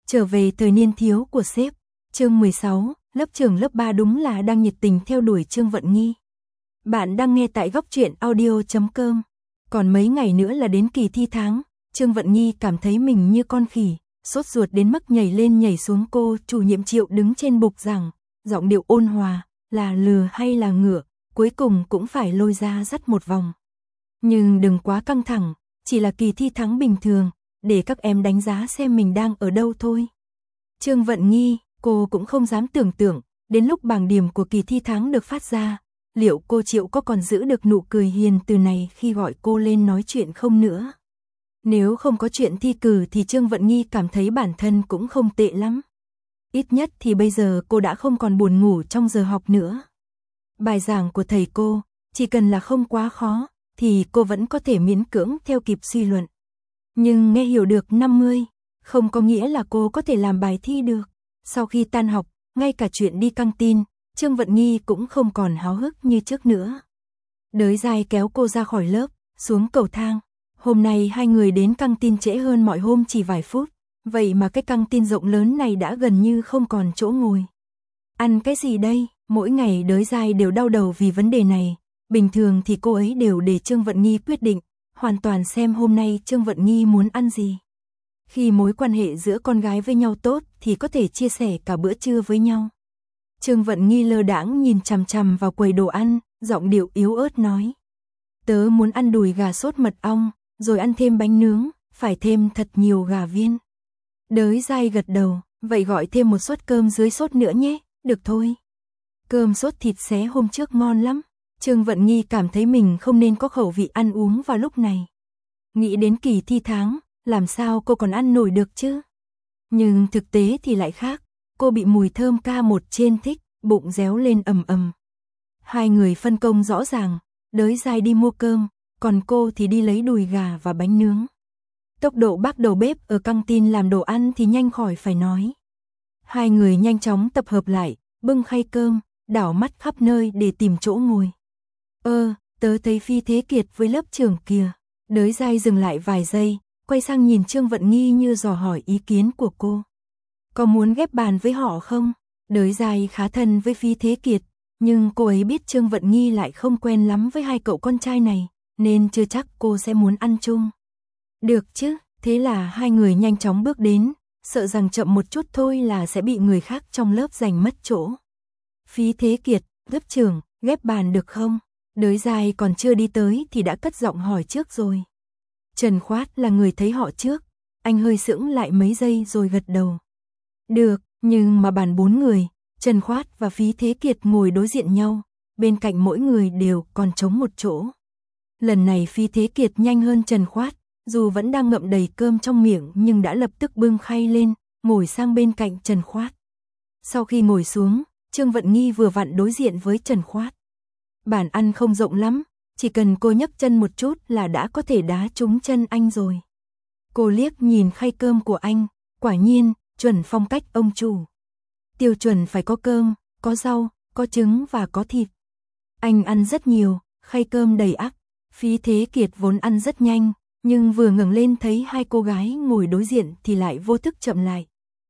Trở về thời niên thiếu của sếp. Chương 16, lớp trưởng lớp 3 đúng là đang nhiệt tình theo đuổi Trương Vận Nghi. Bạn đang nghe tại góc truyện audio.com. Còn mấy ngày nữa là đến kỳ thi tháng, Trương Vận Nghi cảm thấy mình như con khỉ, sốt ruột đến mức nhảy lên nhảy xuống. Cô chủ nhiệm Triệu đứng trên bục giảng, giọng điệu ôn hòa, là lừa hay là ngựa, cuối cùng cũng phải lôi ra dắt một vòng. Nhưng đừng quá căng thẳng, chỉ là kỳ thi tháng bình thường, để các em đánh giá xem mình đang ở đâu thôi. Trương Vận Nghi, cô cũng không dám tưởng tượng, đến lúc bảng điểm của kỳ thi tháng được phát ra, liệu cô Triệu có còn giữ được nụ cười hiền từ này khi gọi cô lên nói chuyện không nữa. Nếu không có chuyện thi cử thì Trương Vận Nghi cảm thấy bản thân cũng không tệ lắm. Ít nhất thì bây giờ cô đã không còn buồn ngủ trong giờ học nữa. Bài giảng của thầy cô, chỉ cần là không quá khó, thì cô vẫn có thể miễn cưỡng theo kịp suy luận. Nhưng nghe hiểu được 50, không có nghĩa là cô có thể làm bài thi được. Sau khi tan học, ngay cả chuyện đi căng tin, Trương Vận Nghi cũng không còn háo hức như trước nữa. Đới Giai kéo cô ra khỏi lớp, xuống cầu thang. Hôm nay hai người đến căng tin trễ hơn mọi hôm chỉ vài phút, vậy mà cái căng tin rộng lớn này đã gần như không còn chỗ ngồi. Ăn cái gì đây? Mỗi ngày Đới Giai đều đau đầu vì vấn đề này. Bình thường thì cô ấy đều để Trương Vận Nghi quyết định, hoàn toàn xem hôm nay Trương Vận Nghi muốn ăn gì. Khi mối quan hệ giữa con gái với nhau tốt thì có thể chia sẻ cả bữa trưa với nhau. Trương Vận Nghi lơ đãng nhìn chằm chằm vào quầy đồ ăn, giọng điệu yếu ớt nói: "Tớ muốn ăn đùi gà sốt mật ong, rồi ăn thêm bánh nướng, phải thêm thật nhiều gà viên." Đới Giai gật đầu, "Vậy gọi thêm một suất cơm dưới sốt nữa nhé." "Được thôi." Cơm sốt thịt xé hôm trước ngon lắm. Trương Vận Nghi cảm thấy mình không nên có khẩu vị ăn uống vào lúc này. Nghĩ đến kỳ thi tháng, làm sao cô còn ăn nổi được chứ? Nhưng thực tế thì lại khác, cô bị mùi thơm K1 trên thích, bụng réo lên ầm ầm. Hai người phân công rõ ràng, Đới Giai đi mua cơm, còn cô thì đi lấy đùi gà và bánh nướng. Tốc độ bác đầu bếp ở căng tin làm đồ ăn thì nhanh khỏi phải nói. Hai người nhanh chóng tập hợp lại, bưng khay cơm, đảo mắt khắp nơi để tìm chỗ ngồi. Tớ thấy Phi Thế Kiệt với lớp trưởng kìa." Đới Giai dừng lại vài giây, quay sang nhìn Trương Vận Nghi như dò hỏi ý kiến của cô. "Có muốn ghép bàn với họ không?" Đới Giai khá thân với Phi Thế Kiệt, nhưng cô ấy biết Trương Vận Nghi lại không quen lắm với hai cậu con trai này, nên chưa chắc cô sẽ muốn ăn chung. "Được chứ." Thế là hai người nhanh chóng bước đến, sợ rằng chậm một chút thôi là sẽ bị người khác trong lớp giành mất chỗ. "Phi Thế Kiệt, lớp trưởng, ghép bàn được không?" Đới Giai còn chưa đi tới thì đã cất giọng hỏi trước rồi. Trần Khoát là người thấy họ trước, anh hơi sững lại mấy giây rồi gật đầu. "Được." Nhưng mà bàn 4 người, Trần Khoát và Phí Thế Kiệt ngồi đối diện nhau, bên cạnh mỗi người đều còn trống một chỗ. Lần này Phí Thế Kiệt nhanh hơn Trần Khoát, dù vẫn đang ngậm đầy cơm trong miệng nhưng đã lập tức bưng khay lên, ngồi sang bên cạnh Trần Khoát. Sau khi ngồi xuống, Trương Vận Nghi vừa vặn đối diện với Trần Khoát. Bàn ăn không rộng lắm, chỉ cần cô nhấc chân một chút là đã có thể đá trúng chân anh rồi. Cô liếc nhìn khay cơm của anh, quả nhiên, chuẩn phong cách ông chủ. Tiêu chuẩn phải có cơm, có rau, có trứng và có thịt. Anh ăn rất nhiều, khay cơm đầy ắp. Phí Thế Kiệt vốn ăn rất nhanh, nhưng vừa ngẩng lên thấy hai cô gái ngồi đối diện thì lại vô thức chậm lại.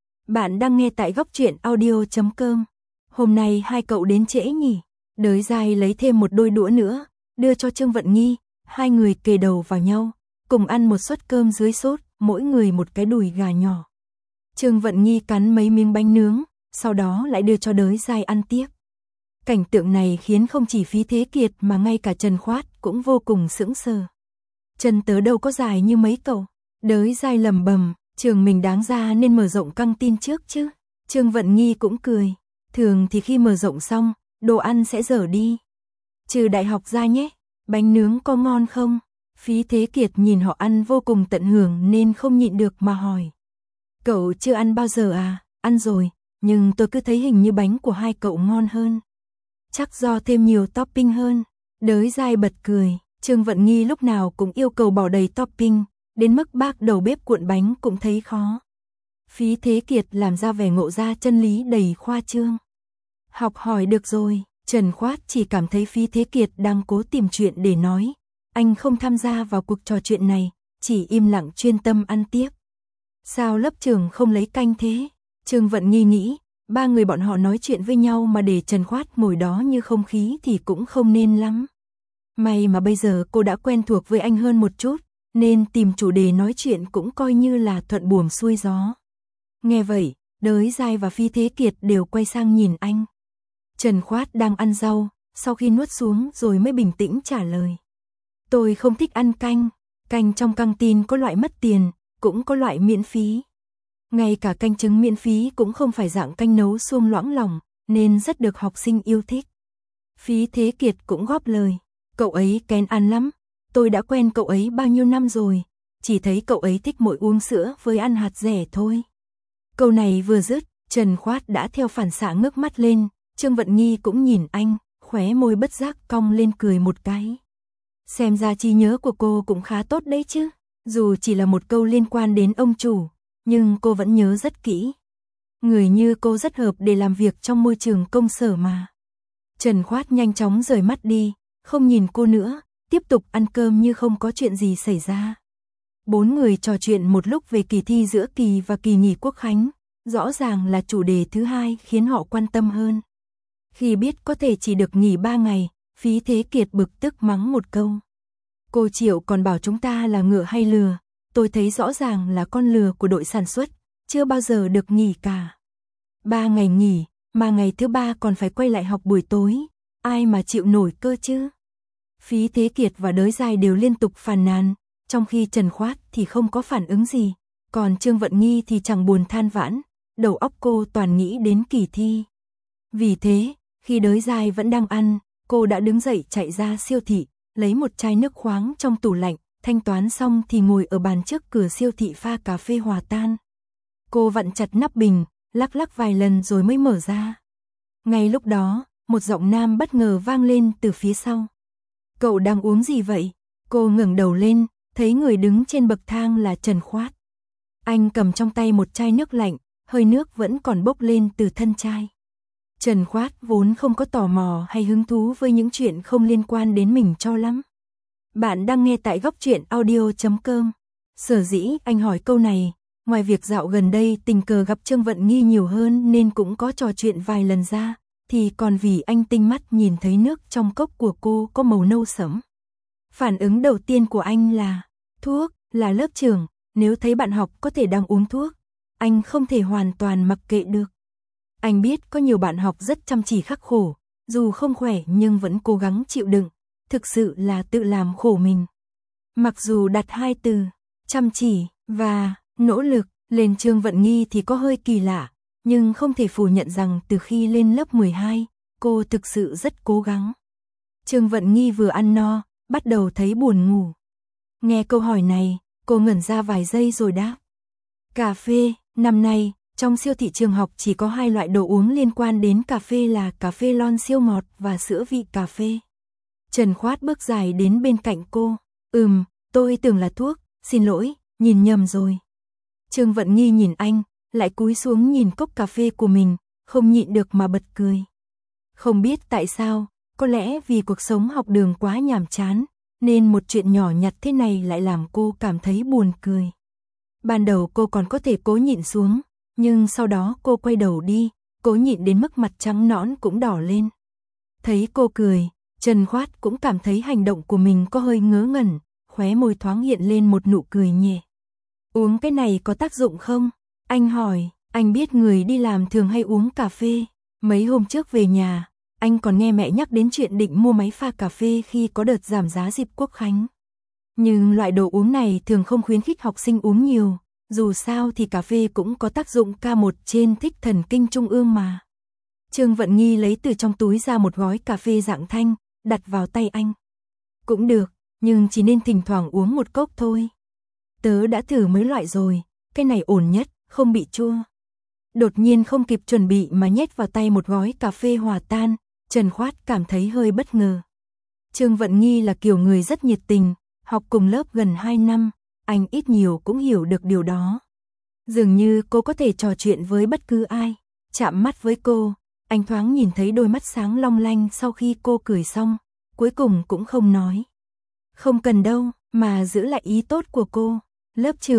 Bạn đang nghe tại góc truyện audio.com. Hôm nay hai cậu đến trễ nhỉ? Đới Giai lấy thêm một đôi đũa nữa, đưa cho Trương Vận Nghi, hai người kề đầu vào nhau, cùng ăn một suất cơm dưới sốt, mỗi người một cái đùi gà nhỏ. Trương Vận Nghi cắn mấy miếng bánh nướng, sau đó lại đưa cho Đới Giai ăn tiếp. Cảnh tượng này khiến không chỉ Phí Thế Kiệt mà ngay cả Trần Khoát cũng vô cùng sững sờ. "Chân tớ đâu có dài như mấy cậu." Đới Giai lẩm bẩm, trường mình đáng ra nên mở rộng căng tin trước chứ. Trương Vận Nghi cũng cười, thường thì khi mở rộng xong, đồ ăn sẽ dở đi. Trừ đại học ra nhé, bánh nướng có ngon không? Phí Thế Kiệt nhìn họ ăn vô cùng tận hưởng nên không nhịn được mà hỏi. "Cậu chưa ăn bao giờ à?" "Ăn rồi, nhưng tôi cứ thấy hình như bánh của hai cậu ngon hơn." "Chắc do thêm nhiều topping hơn." Đới Giai bật cười, Trương Vận Nghi lúc nào cũng yêu cầu bỏ đầy topping, đến mức bác đầu bếp cuộn bánh cũng thấy khó. Phí Thế Kiệt làm ra vẻ ngộ ra chân lý đầy khoa trương. "Học hỏi được rồi." Trần Khoát chỉ cảm thấy Phí Thế Kiệt đang cố tìm chuyện để nói. Anh không tham gia vào cuộc trò chuyện này, chỉ im lặng chuyên tâm ăn tiếp. Sao lớp trưởng không lấy canh thế? Trương Vận Nghi nghĩ, ba người bọn họ nói chuyện với nhau mà để Trần Khoát ngồi đó như không khí thì cũng không nên lắm. May mà bây giờ cô đã quen thuộc với anh hơn một chút, nên tìm chủ đề nói chuyện cũng coi như là thuận buồm xuôi gió. Nghe vậy, Đới Giai và Phi Thế Kiệt đều quay sang nhìn anh. Trần Khoát đang ăn rau, sau khi nuốt xuống rồi mới bình tĩnh trả lời. Tôi không thích ăn canh, canh trong căng tin có loại mất tiền, cũng có loại miễn phí. Ngay cả canh trứng miễn phí cũng không phải dạng canh nấu xuông loãng lòng, nên rất được học sinh yêu thích. Phi Thế Kiệt cũng góp lời, cậu ấy kén ăn lắm, tôi đã quen cậu ấy bao nhiêu năm rồi, chỉ thấy cậu ấy thích mỗi uống sữa với ăn hạt rẻ thôi. Câu này vừa dứt, Trần Khoát đã theo phản xạ ngước mắt lên, Trương Vận Nghi cũng nhìn anh, khóe môi bất giác cong lên cười một cái. Xem ra trí nhớ của cô cũng khá tốt đấy chứ, dù chỉ là một câu liên quan đến ông chủ, nhưng cô vẫn nhớ rất kỹ. Người như cô rất hợp để làm việc trong môi trường công sở mà. Trần Khoát nhanh chóng rời mắt đi, không nhìn cô nữa, tiếp tục ăn cơm như không có chuyện gì xảy ra. Bốn người trò chuyện một lúc về kỳ thi giữa kỳ và kỳ nghỉ Quốc khánh, rõ ràng là chủ đề thứ hai khiến họ quan tâm hơn. Khi biết có thể chỉ được nghỉ 3 ngày, Phí Thế Kiệt bực tức mắng một câu. Cô Triệu còn bảo chúng ta là ngựa hay lừa, tôi thấy rõ ràng là con lừa của đội sản xuất, chưa bao giờ được nghỉ cả. 3 ngày nghỉ, mà ngày thứ 3 còn phải quay lại học buổi tối, ai mà chịu nổi cơ chứ. Phí Thế Kiệt và Đới Giai đều liên tục phàn nàn, trong khi Trần Khoát thì không có phản ứng gì, còn Trương Vận Nghi thì chẳng buồn than vãn, đầu óc cô toàn nghĩ đến kỳ thi. Vì thế, khi Đới Giai vẫn đang ăn, cô đã đứng dậy chạy ra siêu thị, lấy một chai nước khoáng trong tủ lạnh, thanh toán xong thì ngồi ở bàn trước cửa siêu thị pha cà phê hòa tan. Cô vặn chặt nắp bình, lắc lắc vài lần rồi mới mở ra. Ngay lúc đó, một giọng nam bất ngờ vang lên từ phía sau. Cậu đang uống gì vậy? Cô ngẩng đầu lên, thấy người đứng trên bậc thang là Trần Khoát. Anh cầm trong tay một chai nước lạnh, hơi nước vẫn còn bốc lên từ thân chai. Trần Khoát vốn không có tò mò hay hứng thú với những chuyện không liên quan đến mình cho lắm. Bạn đang nghe tại Góc Truyện Audio.com. Sở dĩ anh hỏi câu này, ngoài việc dạo gần đây tình cờ gặp Trương Vận Nghi nhiều hơn nên cũng có trò chuyện vài lần ra, thì còn vì anh tinh mắt nhìn thấy nước trong cốc của cô có màu nâu sẫm. Phản ứng đầu tiên của anh là, thuốc, là lớp trưởng, nếu thấy bạn học có thể đang uống thuốc, anh không thể hoàn toàn mặc kệ được. Anh biết có nhiều bạn học rất chăm chỉ khắc khổ, dù không khỏe nhưng vẫn cố gắng chịu đựng, thực sự là tự làm khổ mình. Mặc dù đặt hai từ, chăm chỉ và nỗ lực, lên Trương Vận Nghi thì có hơi kỳ lạ, nhưng không thể phủ nhận rằng từ khi lên lớp 12, cô thực sự rất cố gắng. Trương Vận Nghi vừa ăn no, bắt đầu thấy buồn ngủ. Nghe câu hỏi này, cô ngẩn ra vài giây rồi đáp. Cà phê, năm nay, trong siêu thị trường học chỉ có 2 loại đồ uống liên quan đến cà phê là cà phê lon siêu ngọt và sữa vị cà phê. Trần Khoát bước dài đến bên cạnh cô. Tôi tưởng là thuốc, xin lỗi, nhìn nhầm rồi. Trương Vận Nghi nhìn anh, lại cúi xuống nhìn cốc cà phê của mình, không nhịn được mà bật cười. Không biết tại sao, có lẽ vì cuộc sống học đường quá nhàm chán, nên một chuyện nhỏ nhặt thế này lại làm cô cảm thấy buồn cười. Ban đầu cô còn có thể cố nhịn xuống, nhưng sau đó cô quay đầu đi, cố nhịn đến mức mặt trắng nõn cũng đỏ lên. Thấy cô cười, Trần Khoát cũng cảm thấy hành động của mình có hơi ngớ ngẩn, khóe môi thoáng hiện lên một nụ cười nhẹ. Uống cái này có tác dụng không? Anh hỏi, anh biết người đi làm thường hay uống cà phê. Mấy hôm trước về nhà, anh còn nghe mẹ nhắc đến chuyện định mua máy pha cà phê khi có đợt giảm giá dịp Quốc khánh. Nhưng loại đồ uống này thường không khuyến khích học sinh uống nhiều, dù sao thì cà phê cũng có tác dụng K1 trên thích thần kinh trung ương mà. Trương Vận Nghi lấy từ trong túi ra một gói cà phê dạng thanh, đặt vào tay anh. Cũng được, nhưng chỉ nên thỉnh thoảng uống một cốc thôi. Tớ đã thử mấy loại rồi, cái này ổn nhất, không bị chua. Đột nhiên không kịp chuẩn bị mà nhét vào tay một gói cà phê hòa tan, Trần Khoát cảm thấy hơi bất ngờ. Trương Vận Nghi là kiểu người rất nhiệt tình, học cùng lớp gần 2 năm, anh ít nhiều cũng hiểu được điều đó. Dường như cô có thể trò chuyện với bất cứ ai, chạm mắt với cô, anh thoáng nhìn thấy đôi mắt sáng long lanh sau khi cô cười xong, cuối cùng cũng không nói. Không cần đâu, mà giữ lại ý tốt của cô. Lớp trưởng,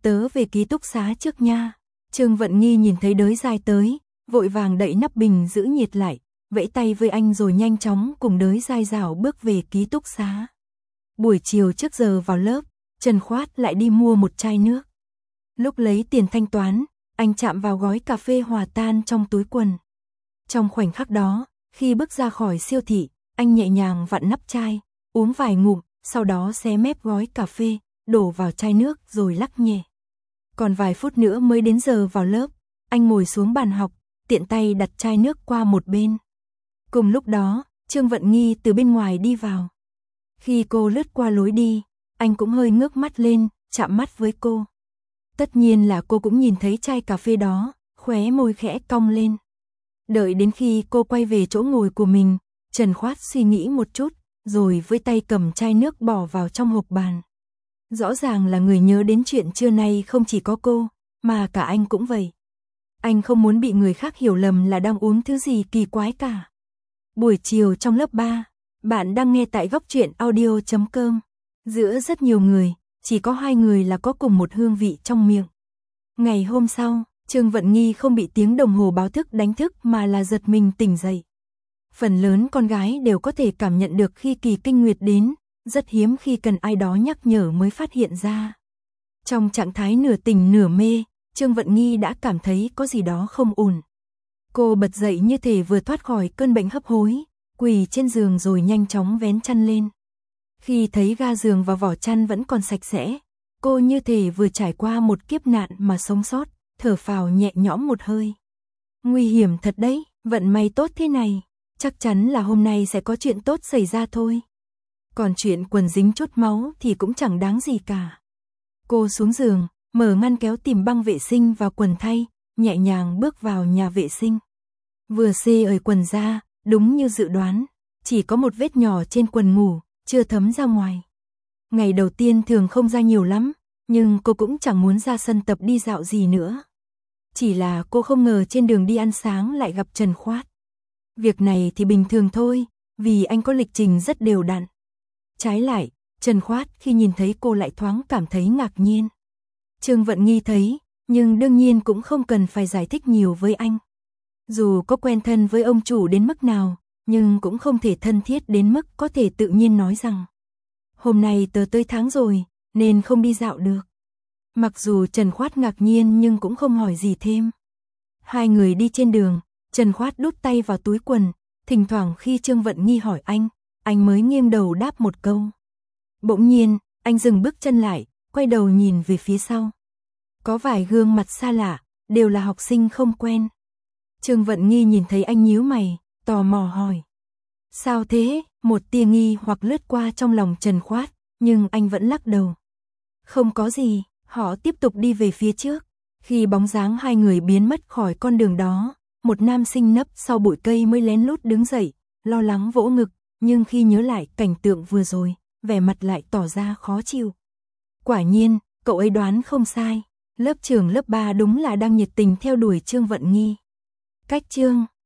tớ về ký túc xá trước nha. Trương Vận Nghi nhìn thấy Đới Giai tới, vội vàng đậy nắp bình giữ nhiệt lại, vẫy tay với anh rồi nhanh chóng cùng Đới Giai rảo bước về ký túc xá. Buổi chiều trước giờ vào lớp, Trần Khoát lại đi mua một chai nước. Lúc lấy tiền thanh toán, anh chạm vào gói cà phê hòa tan trong túi quần. Trong khoảnh khắc đó, khi bước ra khỏi siêu thị, anh nhẹ nhàng vặn nắp chai, uống vài ngụm, sau đó xé mép gói cà phê, đổ vào chai nước rồi lắc nhẹ. Còn vài phút nữa mới đến giờ vào lớp, anh ngồi xuống bàn học, tiện tay đặt chai nước qua một bên. Cùng lúc đó, Trương Vận Nghi từ bên ngoài đi vào. Khi cô lướt qua lối đi, anh cũng hơi ngước mắt lên, chạm mắt với cô. Tất nhiên là cô cũng nhìn thấy chai cà phê đó, khóe môi khẽ cong lên. Đợi đến khi cô quay về chỗ ngồi của mình, Trần Khoát suy nghĩ một chút, rồi với tay cầm chai nước bỏ vào trong hộp bàn. Rõ ràng là người nhớ đến chuyện trưa nay không chỉ có cô, mà cả anh cũng vậy. Anh không muốn bị người khác hiểu lầm là đang uống thứ gì kỳ quái cả. Buổi chiều trong lớp 3, bạn đang nghe tại Góc Truyện Audio.com. Giữa rất nhiều người, chỉ có 2 người là có cùng một hương vị trong miệng. Ngày hôm sau, Trương Vận Nghi không bị tiếng đồng hồ báo thức đánh thức mà là giật mình tỉnh dậy. Phần lớn con gái đều có thể cảm nhận được khi kỳ kinh nguyệt đến, rất hiếm khi cần ai đó nhắc nhở mới phát hiện ra. Trong trạng thái nửa tỉnh nửa mê, Trương Vận Nghi đã cảm thấy có gì đó không ổn. Cô bật dậy như thể vừa thoát khỏi cơn bệnh hấp hối, quỳ trên giường rồi nhanh chóng vén chăn lên. Khi thấy ga giường và vỏ chăn vẫn còn sạch sẽ, cô như thể vừa trải qua một kiếp nạn mà sống sót, thở phào nhẹ nhõm một hơi. Nguy hiểm thật đấy, vận may tốt thế này, chắc chắn là hôm nay sẽ có chuyện tốt xảy ra thôi. Còn chuyện quần dính chốt máu thì cũng chẳng đáng gì cả. Cô xuống giường, mở ngăn kéo tìm băng vệ sinh và quần thay, nhẹ nhàng bước vào nhà vệ sinh. Vừa xê ời quần ra, đúng như dự đoán, chỉ có một vết nhỏ trên quần ngủ, chưa thấm ra ngoài. Ngày đầu tiên thường không ra nhiều lắm, nhưng cô cũng chẳng muốn ra sân tập đi dạo gì nữa. Chỉ là cô không ngờ trên đường đi ăn sáng lại gặp Trần Khoát. Việc này thì bình thường thôi, vì anh có lịch trình rất đều đặn. Trái lại, Trần Khoát khi nhìn thấy cô lại thoáng cảm thấy ngạc nhiên. Trương Vận Nghi thấy, nhưng đương nhiên cũng không cần phải giải thích nhiều với anh. Dù có quen thân với ông chủ đến mức nào, nhưng cũng không thể thân thiết đến mức có thể tự nhiên nói rằng hôm nay tớ tới tháng rồi, nên không đi dạo được. Mặc dù Trần Khoát ngạc nhiên nhưng cũng không hỏi gì thêm. 2 người đi trên đường, Trần Khoát đút tay vào túi quần, thỉnh thoảng khi Trương Vận Nghi hỏi anh mới nghiêng đầu đáp một câu. Bỗng nhiên, anh dừng bước chân lại, quay đầu nhìn về phía sau. Có vài gương mặt xa lạ, đều là học sinh không quen. Trương Vận Nghi nhìn thấy anh nhíu mày, tò mò hỏi. Sao thế? Một tia nghi hoặc lướt qua trong lòng Trần Khoát, nhưng anh vẫn lắc đầu. Không có gì, họ tiếp tục đi về phía trước. Khi bóng dáng 2 người biến mất khỏi con đường đó, một nam sinh nấp sau bụi cây mới lén lút đứng dậy, lo lắng vỗ ngực, nhưng khi nhớ lại cảnh tượng vừa rồi, vẻ mặt lại tỏ ra khó chịu. Quả nhiên, cậu ấy đoán không sai, lớp trưởng lớp 3 đúng là đang nhiệt tình theo đuổi Trương Vận Nghi. Cách chương